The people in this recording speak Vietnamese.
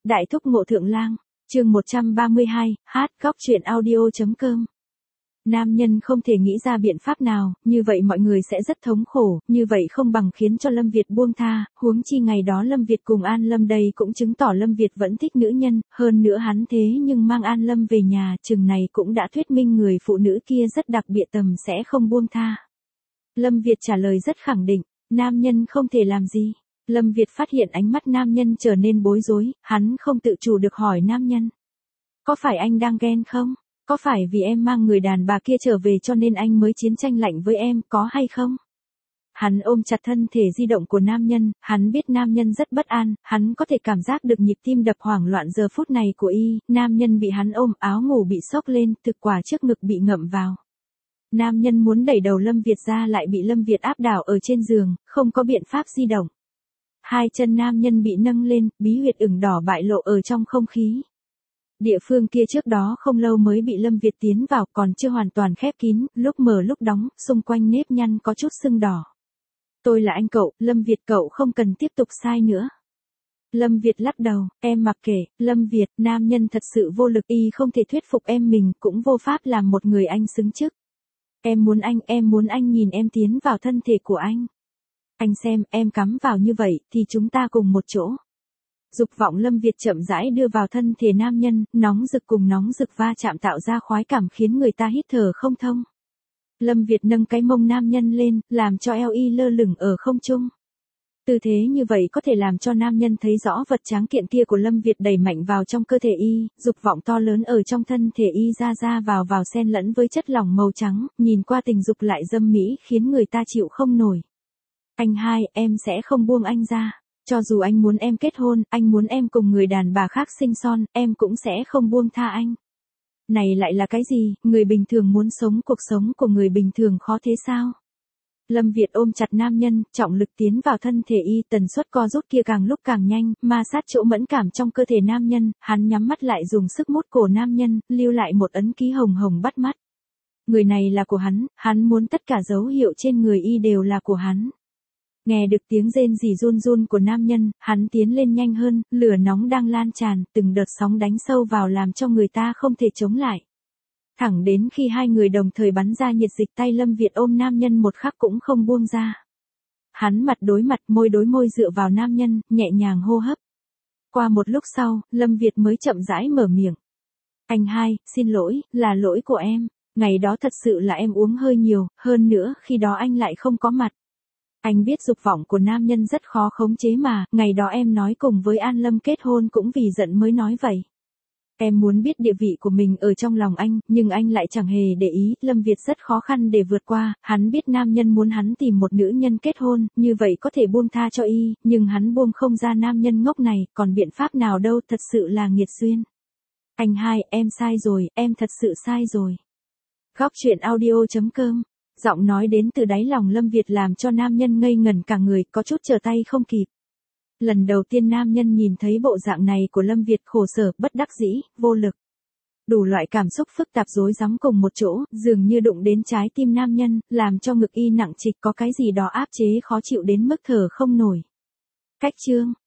Đại thúc Ngộ Thượng Lang, chương 132, góc truyện audio.com. Nam nhân không thể nghĩ ra biện pháp nào, như vậy mọi người sẽ rất thống khổ, như vậy không bằng khiến cho Lâm Việt buông tha, huống chi ngày đó Lâm Việt cùng An Lâm đây cũng chứng tỏ Lâm Việt vẫn thích nữ nhân, hơn nữa hắn thế nhưng mang An Lâm về nhà, chừng này cũng đã thuyết minh người phụ nữ kia rất đặc biệt tầm sẽ không buông tha. Lâm Việt trả lời rất khẳng định, nam nhân không thể làm gì. Lâm Việt phát hiện ánh mắt nam nhân trở nên bối rối, hắn không tự chủ được hỏi nam nhân. Có phải anh đang ghen không? Có phải vì em mang người đàn bà kia trở về cho nên anh mới chiến tranh lạnh với em, có hay không? Hắn ôm chặt thân thể di động của nam nhân, hắn biết nam nhân rất bất an, hắn có thể cảm giác được nhịp tim đập hoảng loạn giờ phút này của y, nam nhân bị hắn ôm, áo ngủ bị xốc lên, thực quả trước ngực bị ngậm vào. Nam nhân muốn đẩy đầu Lâm Việt ra lại bị Lâm Việt áp đảo ở trên giường, không có biện pháp di động. Hai chân nam nhân bị nâng lên, bí huyệt ửng đỏ bại lộ ở trong không khí. Địa phương kia trước đó không lâu mới bị Lâm Việt tiến vào còn chưa hoàn toàn khép kín, lúc mở lúc đóng, xung quanh nếp nhăn có chút sưng đỏ. Tôi là anh cậu, Lâm Việt cậu không cần tiếp tục sai nữa. Lâm Việt lắc đầu, em mặc kệ, Lâm Việt, nam nhân thật sự vô lực y không thể thuyết phục em mình cũng vô pháp làm một người anh xứng chức. Em muốn anh nhìn em tiến vào thân thể của anh. Anh xem, em cắm vào như vậy, thì chúng ta cùng một chỗ. Dục vọng Lâm Việt chậm rãi đưa vào thân thể nam nhân, nóng rực cùng nóng rực va chạm tạo ra khoái cảm khiến người ta hít thở không thông. Lâm Việt nâng cái mông nam nhân lên, làm cho eo y lơ lửng ở không trung. Tư thế như vậy có thể làm cho nam nhân thấy rõ vật tráng kiện kia của Lâm Việt đẩy mạnh vào trong cơ thể y, dục vọng to lớn ở trong thân thể y ra vào xen lẫn với chất lỏng màu trắng, nhìn qua tình dục lại dâm mỹ khiến người ta chịu không nổi. Anh hai, em sẽ không buông anh ra. Cho dù anh muốn em kết hôn, anh muốn em cùng người đàn bà khác sinh son, em cũng sẽ không buông tha anh. Này lại là cái gì, người bình thường muốn sống cuộc sống của người bình thường khó thế sao? Lâm Việt ôm chặt nam nhân, trọng lực tiến vào thân thể y, tần suất co rút kia càng lúc càng nhanh, ma sát chỗ mẫn cảm trong cơ thể nam nhân, hắn nhắm mắt lại dùng sức mút cổ nam nhân, lưu lại một ấn ký hồng hồng bắt mắt. Người này là của hắn muốn tất cả dấu hiệu trên người y đều là của hắn. Nghe được tiếng rên rỉ run run của nam nhân, hắn tiến lên nhanh hơn, lửa nóng đang lan tràn, từng đợt sóng đánh sâu vào làm cho người ta không thể chống lại. Thẳng đến khi hai người đồng thời bắn ra nhiệt dịch, tay Lâm Việt ôm nam nhân một khắc cũng không buông ra. Hắn mặt đối mặt, môi đối môi dựa vào nam nhân, nhẹ nhàng hô hấp. Qua một lúc sau, Lâm Việt mới chậm rãi mở miệng. Anh hai, xin lỗi, là lỗi của em. Ngày đó thật sự là em uống hơi nhiều, hơn nữa khi đó anh lại không có mặt. Anh biết dục vọng của nam nhân rất khó khống chế mà, ngày đó em nói cùng với An Lâm kết hôn cũng vì giận mới nói vậy. Em muốn biết địa vị của mình ở trong lòng anh, nhưng anh lại chẳng hề để ý, Lâm Việt rất khó khăn để vượt qua, hắn biết nam nhân muốn hắn tìm một nữ nhân kết hôn, như vậy có thể buông tha cho y, nhưng hắn buông không ra nam nhân ngốc này, còn biện pháp nào đâu, thật sự là nghiệt duyên. Anh hai, em sai rồi, em thật sự sai rồi. Góc truyện audio.com. Giọng nói đến từ đáy lòng Lâm Việt làm cho nam nhân ngây ngẩn cả người, có chút trở tay không kịp. Lần đầu tiên nam nhân nhìn thấy bộ dạng này của Lâm Việt khổ sở, bất đắc dĩ, vô lực. Đủ loại cảm xúc phức tạp rối rắm cùng một chỗ, dường như đụng đến trái tim nam nhân, làm cho ngực y nặng trịch có cái gì đó áp chế khó chịu đến mức thở không nổi. Cách chương.